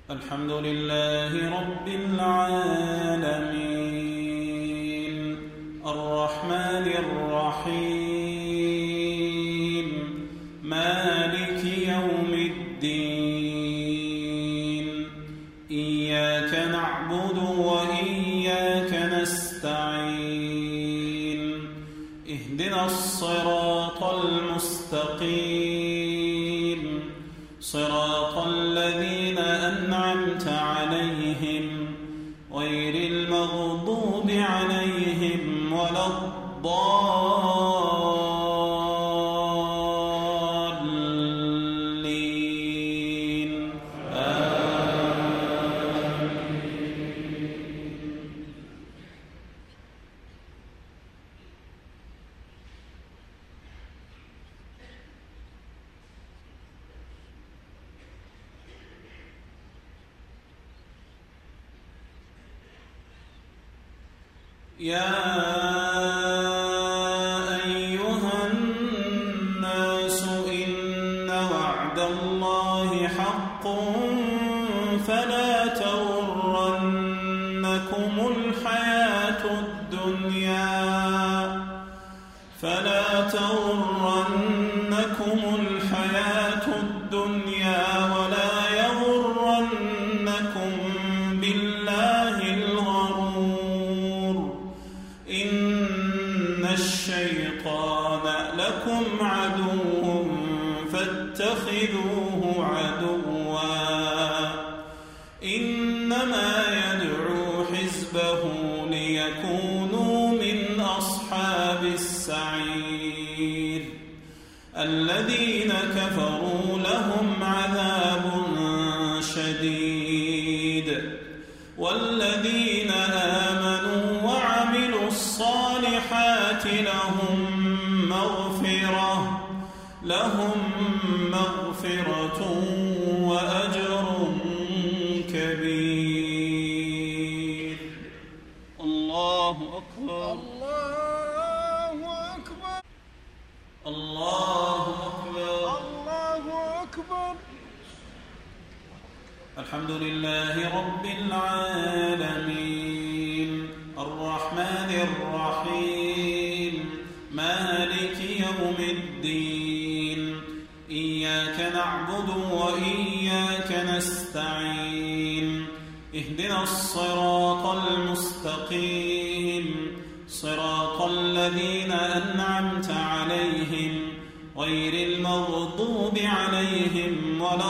الحمد لله رب العالمين الرحمن الرحيم مالك يوم الدين إياك نعبد وإياك نستعين اهدنا الصراط المستقيم صراط الذين أنعمت عليهم غير المغضوب عليهم ولا الضالين يا أيها الناس إن وعد الله حق فلا تغرنكم الحياة الدنيا ولا يغرنكم بالله الغرور إن الشيطان لكم عدو فاتخذوه عدوا إنما يدعو حزبه ليكونوا من أصحاب السعير الذين كفروا لهم عذاب شديد والذين آمنوا وعملوا الصالحات لهم مغفرة وأجر كبير. الله أكبر الله أكبر الله أكبر الله أكبر. الحمد لله رب العالمين الرحمن الرحيم مالك يوم الدين إياك نعبد وإياك نستعين اهدنا الصراط المستقيم صراط الذين أنعمت عليهم غير المغضوب عليهم ولا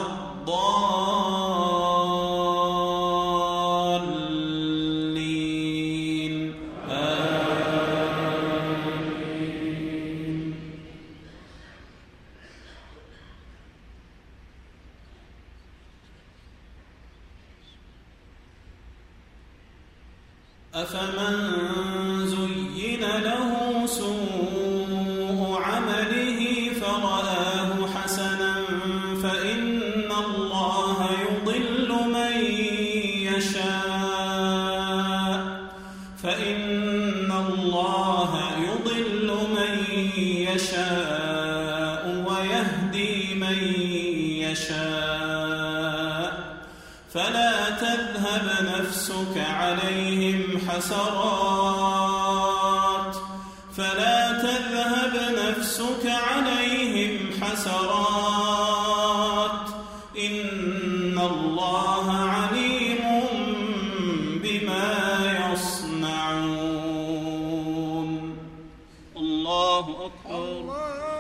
الضالين آمين. أفمن زين له سوء عمله فرآه حسنا فإن الله يضل من يشاء ويهدي من يشاء فلا تذهب نفسك عليهم حسرات إن الله عليم بما يصنعون. الله أكبر.